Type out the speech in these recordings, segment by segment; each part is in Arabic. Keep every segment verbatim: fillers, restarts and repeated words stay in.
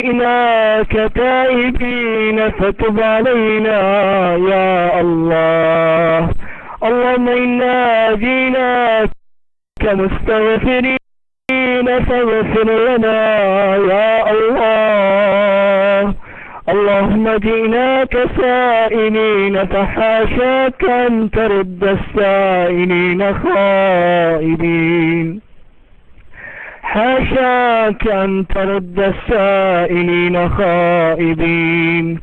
جئناك تائبين فتب علينا يا الله. اللهم إنا جئناك مستغفرين فاغفر لنا يا الله. اللهم جئناك سائلين فحاشاك أن ترد السائلين خائبين، حاشاك أن ترد السائلين خائبين،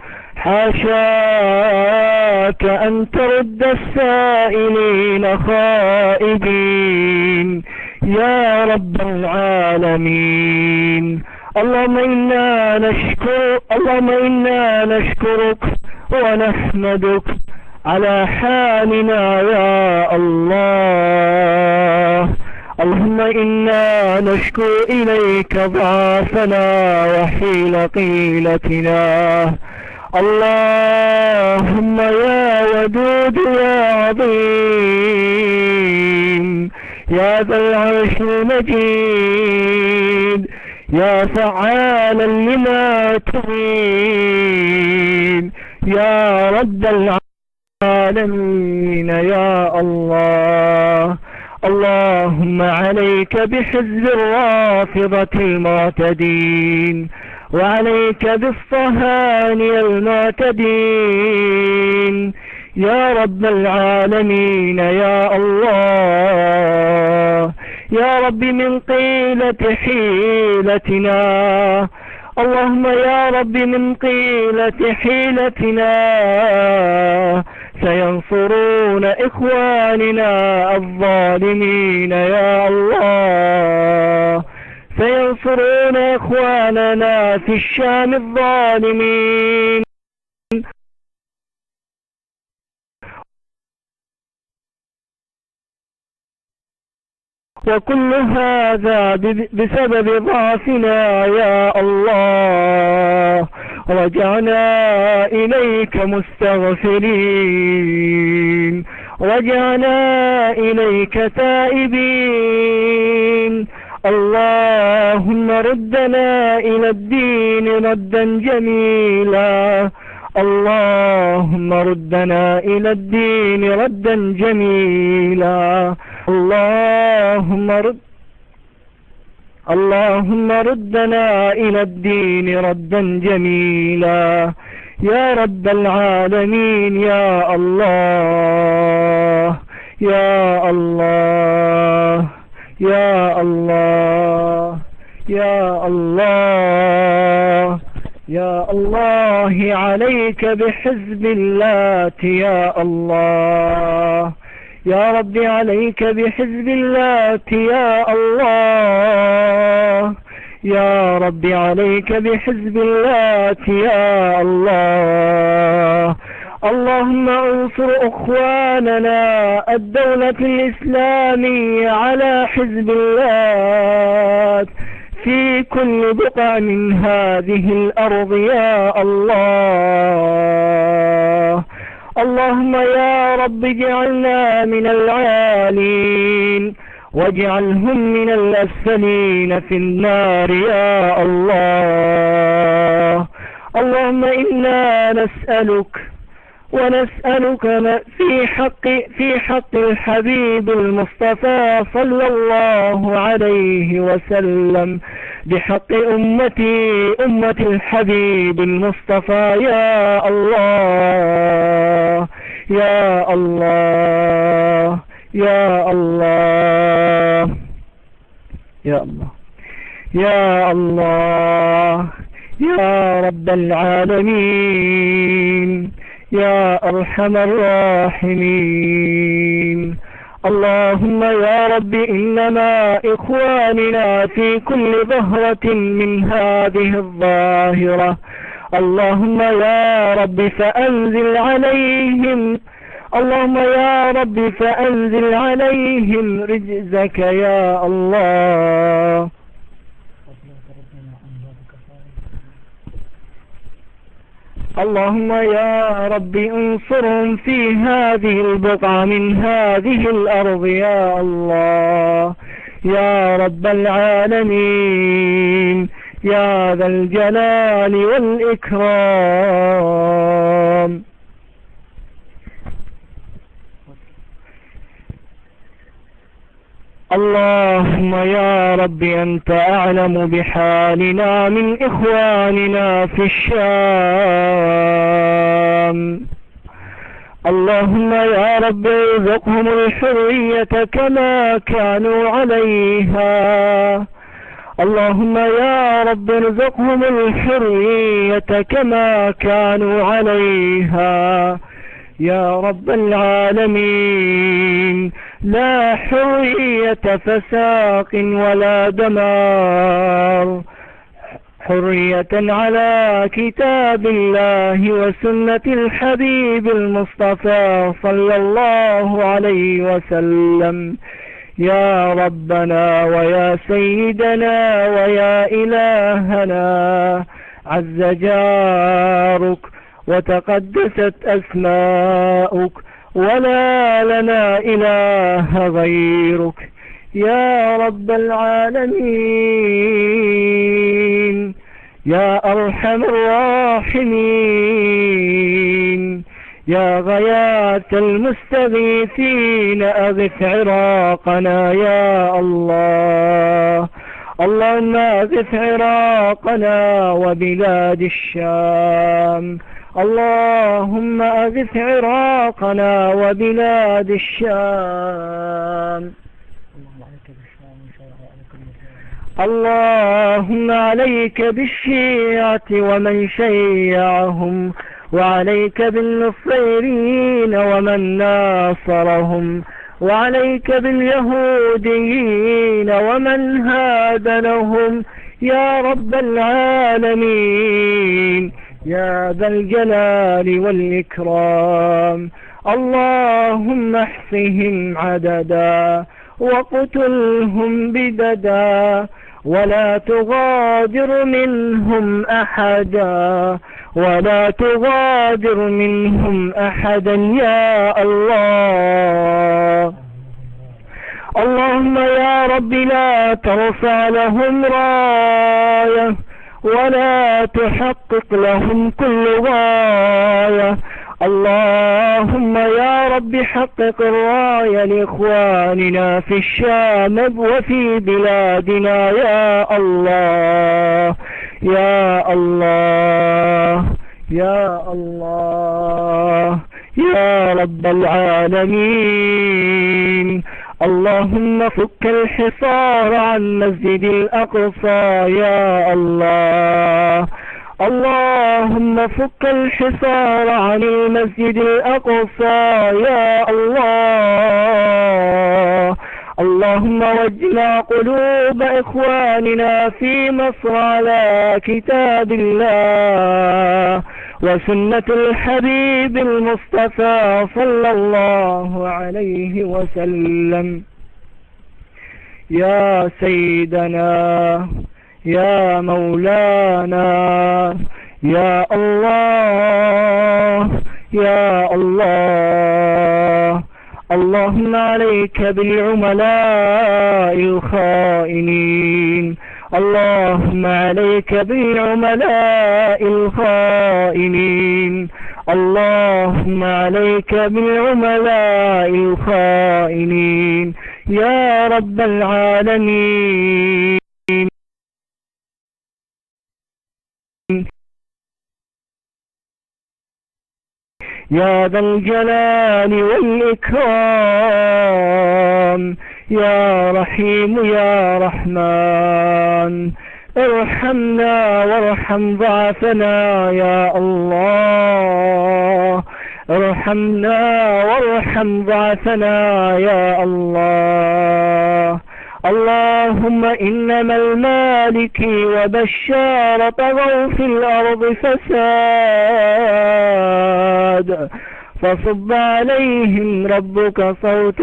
حاشاك أن ترد السائلين خائبين يا رب العالمين. اللهم إنا نشكر اللهم إنا نشكرك ونحمدك على حالنا يا الله. اللهم إنا نشكو إليك ضعفنا وحيل قيلتنا. اللهم يا ودود يا عظيم يا ذا العرش المجيد يا فعالا لما تريد يا رب العالمين يا الله. اللهم عليك بحزب الرافضة المعتدين، وعليك بالصهاينة المعتدين يا رب العالمين يا الله. يا رب من قيلة حيلتنا، اللهم يا رب من قيلة حيلتنا سينصرون إخواننا الظالمين يا الله، سينصرون إخواننا في الشام الظالمين. وكل هذا بسبب ضعفنا يا الله. رجعنا إليك مستغفرين، رجعنا إليك تائبين. اللهم ردنا إلى الدين ردا جميلا، اللهم ردنا إلى الدين ردا جميلا. اللهم رد اللهم ردنا إلى الدين ردا جميلا يا رب العالمين يا الله يا الله يا الله يا الله يا الله. عليك بحزب اللات يا الله يا رب، عليك بحزب اللات يا الله يا رب، عليك بحزب اللات يا الله. اللهم انصر اخواننا الدولة الاسلامية على حزب اللات في كل بقعة من هذه الارض يا الله. اللهم يا رب اجعلنا من العالين واجعلهم من الأسفلين في النار يا الله. اللهم إنا نسألك ونسألك في حق في حق الحبيب المصطفى صلى الله عليه وسلم، بحق أمتي أمة الحبيب المصطفى يا الله يا الله يا الله يا الله يا الله يا رب العالمين يا أرحم الراحمين. اللهم يا رب إنما إخواننا في كل ظهرة من هذه الظاهرة، اللهم يا رب فأنزل عليهم اللهم يا رب فأنزل عليهم رجزك يا الله. اللهم يا رب انصرهم في هذه البقعة من هذه الأرض يا الله يا رب العالمين يا ذا الجلال والإكرام. اللهم يا رب أنت أعلم بحالنا من إخواننا في الشام. اللهم يا رب ارزقهم الحرية كما كانوا عليها. اللهم يا رب ارزقهم الحرية كما كانوا عليها يا رب العالمين. لا حرية فساق ولا دمار، حرية على كتاب الله وسنة الحبيب المصطفى صلى الله عليه وسلم. يا ربنا ويا سيدنا ويا إلهنا، عز جارك وتقدست أسماؤك، ولا لنا إله غيرك يا رب العالمين، يا أرحم الراحمين، يا غياث المستغيثين أغث عراقنا يا الله. اللهم أغث عراقنا وبلاد الشام. اللهم أغث عراقنا وبلاد الشام. اللهم عليك بالشيعة ومن شيعهم، وعليك بالنصيرين ومن ناصرهم، وعليك باليهوديين ومن هاد لهم يا رب العالمين، يا ذا الجلال والإكرام. اللهم احصهم عددا وقتلهم بددا، ولا تغادر منهم أحدا، ولا تغادر منهم أحدا يا الله. اللهم يا رب لا ترفع لهم راية، ولا تحقق لهم كل غاية. اللهم يا رب حقق الراية لإخواننا في الشام وفي بلادنا يا الله يا الله يا الله يا رب العالمين. اللهم فك الحصار عن مسجد الأقصى يا الله. اللهم فك الحصار عن المسجد الأقصى يا الله. اللهم وجنا قلوب إخواننا في مصر على كتاب الله وسنة الحبيب المصطفى صلى الله عليه وسلم. يا سيدنا يا مولانا يا الله يا الله. اللهم عليك بالعملاء الخائنين، اللهم عليك بالعملاء الخائنين، اللهم عليك بالعملاء الخائنين يا رب العالمين. يا ذا الجلال والإكرام، يا رحيم يا رحمن، ارحمنا وارحم ضعفنا يا الله، ارحمنا وارحم ضعفنا يا الله. اللهم إنما المالكي وبشار طغوا في الأرض فساد، فصب عليهم ربك صوت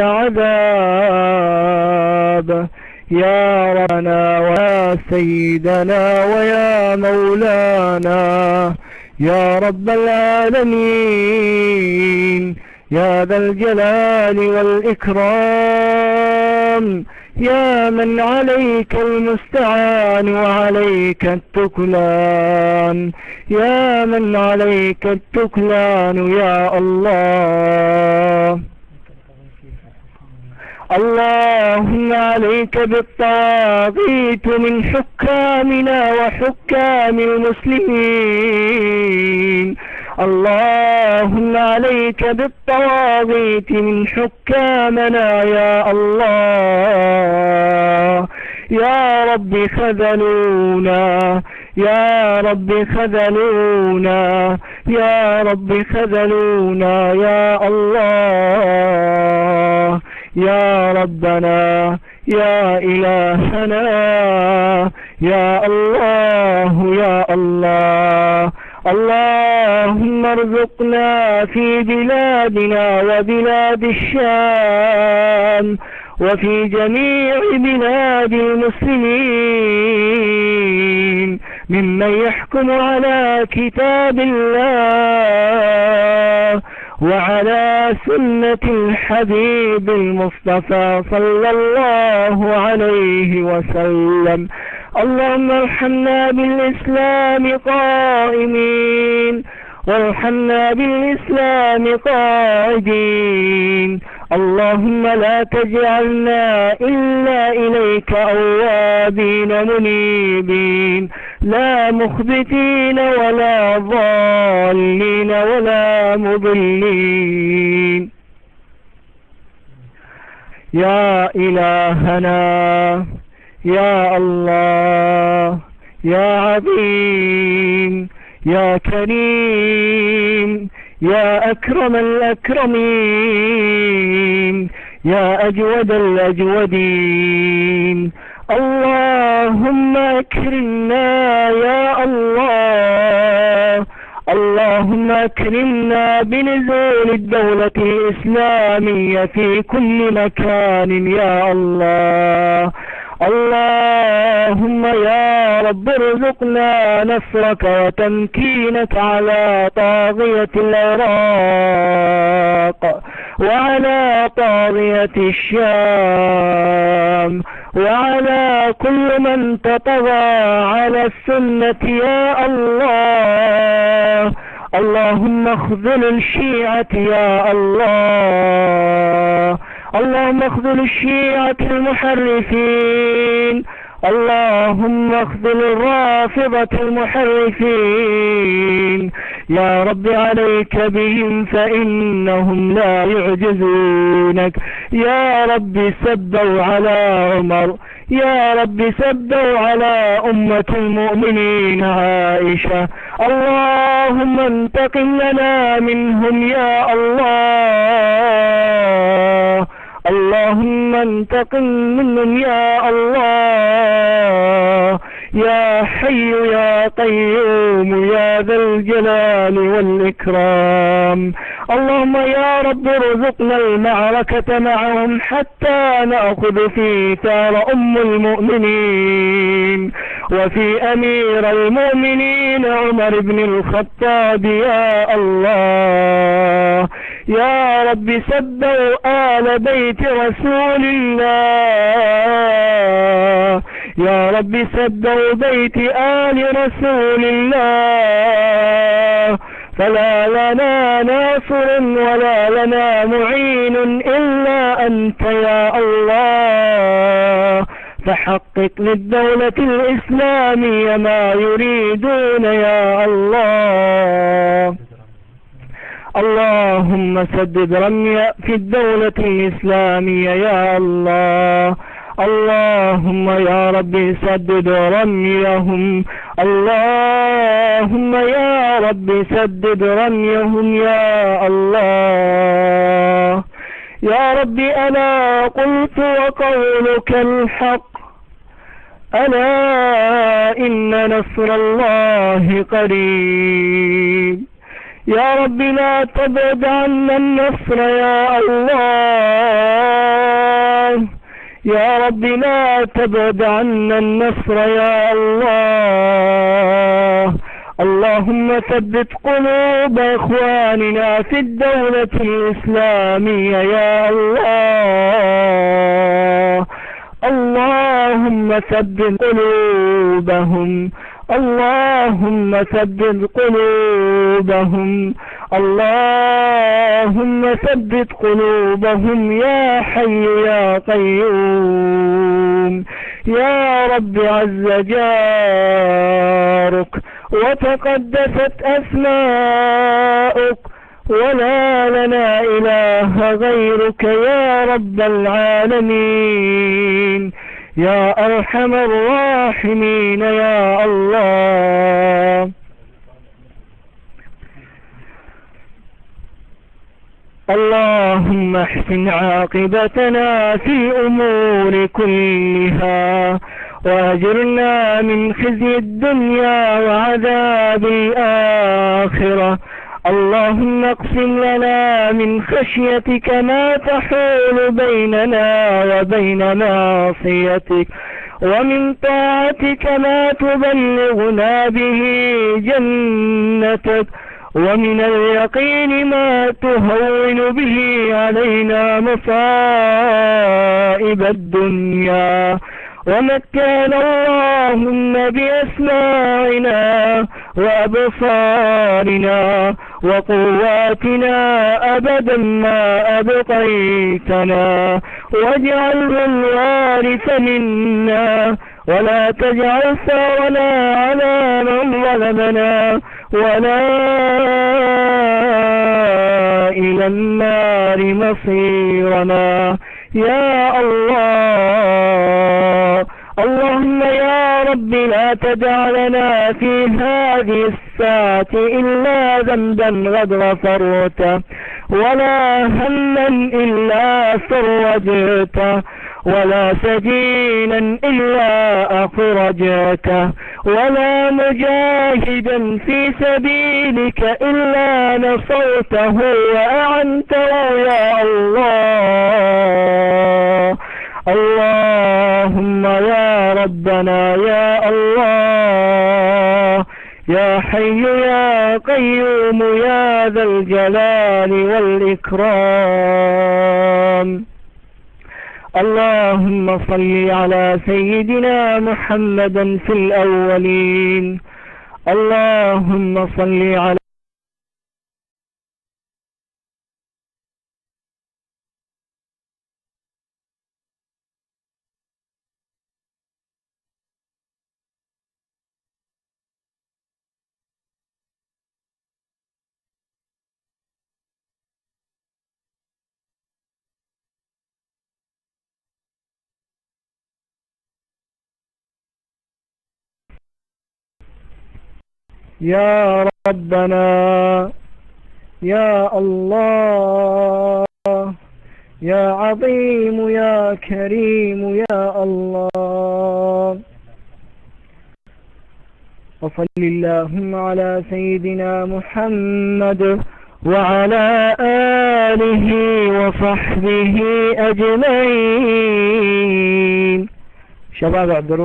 عذاب. يا ربنا ويا سيدنا ويا مولانا يا رب العالمين، يا ذا الجلال والإكرام. الكرام، يا من عليك المستعان وعليك التكلان، يا من عليك التكلان يا الله. اللهم عليك بالطاغيت من حكامنا وحكام المسلمين، اللهم عليك بالطواغيت من حكامنا يا الله. يا رب خذلونا، يا رب خذلونا، يا رب خذلونا يا الله. يا ربنا يا إلهنا يا الله يا الله. اللهم ارزقنا في بلادنا وبلاد الشام وفي جميع بلاد المسلمين ممن يحكم على كتاب الله وعلى سنة الحبيب المصطفى صلى الله عليه وسلم. اللهم ارحمنا بالإسلام قائمين وارحمنا بالإسلام قاعدين. اللهم لا تجعلنا إلا إليك أوابين منيبين، لا مخبتين ولا ضالين ولا مضلين. يا إلهنا يا الله يا عظيم يا كريم يا أكرم الأكرمين يا أجود الأجودين، اللهم أكرمنا يا الله. اللهم أكرمنا بنزول الدولة الإسلامية في كل مكان يا الله. اللهم يا رب ارزقنا نصرك وتمكينك على طاغية العراق وعلى طاغية الشام وعلى كل من تطغى على السنة يا الله. اللهم اخذل الشيعة يا الله. اللهم اخذل الشيعة المحرفين. اللهم اخذل الرافضة المحرفين. يا رب عليك بهم فإنهم لا يعجزونك. يا رب سبوا على عمر، يا رب سبوا على أمة المؤمنين عائشة. اللهم انتقم لنا منهم يا الله. اللهم انتقم منهم يا الله. يا حي يا قيوم يا ذا الجلال والإكرام. اللهم يا رب ارزقنا المعركة معهم حتى نأخذ في ثار أم المؤمنين وفي أمير المؤمنين عمر بن الخطاب يا الله. يا رب سبوا آل بيت رسول الله. يا رب سبوا بيت آل رسول الله. فلا لنا ناصر ولا لنا معين إلا أنت يا الله. فحقق للدولة الإسلامية ما يريدون يا الله. اللهم سدد رمي في الدولة الإسلامية يا الله. اللهم يا رب سدد رميهم. اللهم يا رب سدد رميهم يا الله. يا رب أنا قلت وقولك الحق، ألا إن نصر الله قريب. يا رب لا تبعد عنا النصر يا الله. يا رب لا تبعد عنا النصر يا الله. اللهم ثبت قلوب إخواننا في الدولة الإسلامية يا الله. اللهم ثبت قلوبهم، اللهم ثبت قلوبهم، اللهم ثبت قلوبهم يا حي يا قيوم. يا رب عز جارك وتقدست أسماؤك ولا لنا إله غيرك يا رب العالمين يا أرحم الراحمين يا الله. اللهم احسن عاقبتنا في الأمور كلها وأجرنا من خزي الدنيا وعذاب الآخرة. اللهم اقسم لنا من خشيتك ما تحول بيننا وبين معصيتك، ومن طاعتك ما تبلغنا به جنتك، ومن اليقين ما تهون به علينا مصائب الدنيا. ومتعنا اللهم بأسماعنا وأبصارنا وقواتنا أبدا ما أبقيتنا، واجعله الوارث منا، ولا تجعل ثارنا على من ظلمنا، ولا إلى النار مصيرنا يا الله. اللهم يا رب لا تدع لنا في هذه الساعة إلا ذنبا قد غفرته، ولا هما إلا فرجته، ولا سجينا إلا أخرجته، ولا مجاهدا في سبيلك إلا نصرته وأعنته يا الله. اللهم يا ربنا يا الله يا حي يا قيوم يا ذا الجلال والإكرام. اللهم صل على سيدنا محمد في الأولين. اللهم صل على يا ربنا يا الله يا عظيم يا كريم يا الله. وصل اللهم على سيدنا محمد وعلى آله وصحبه أجمعين. شباب عبد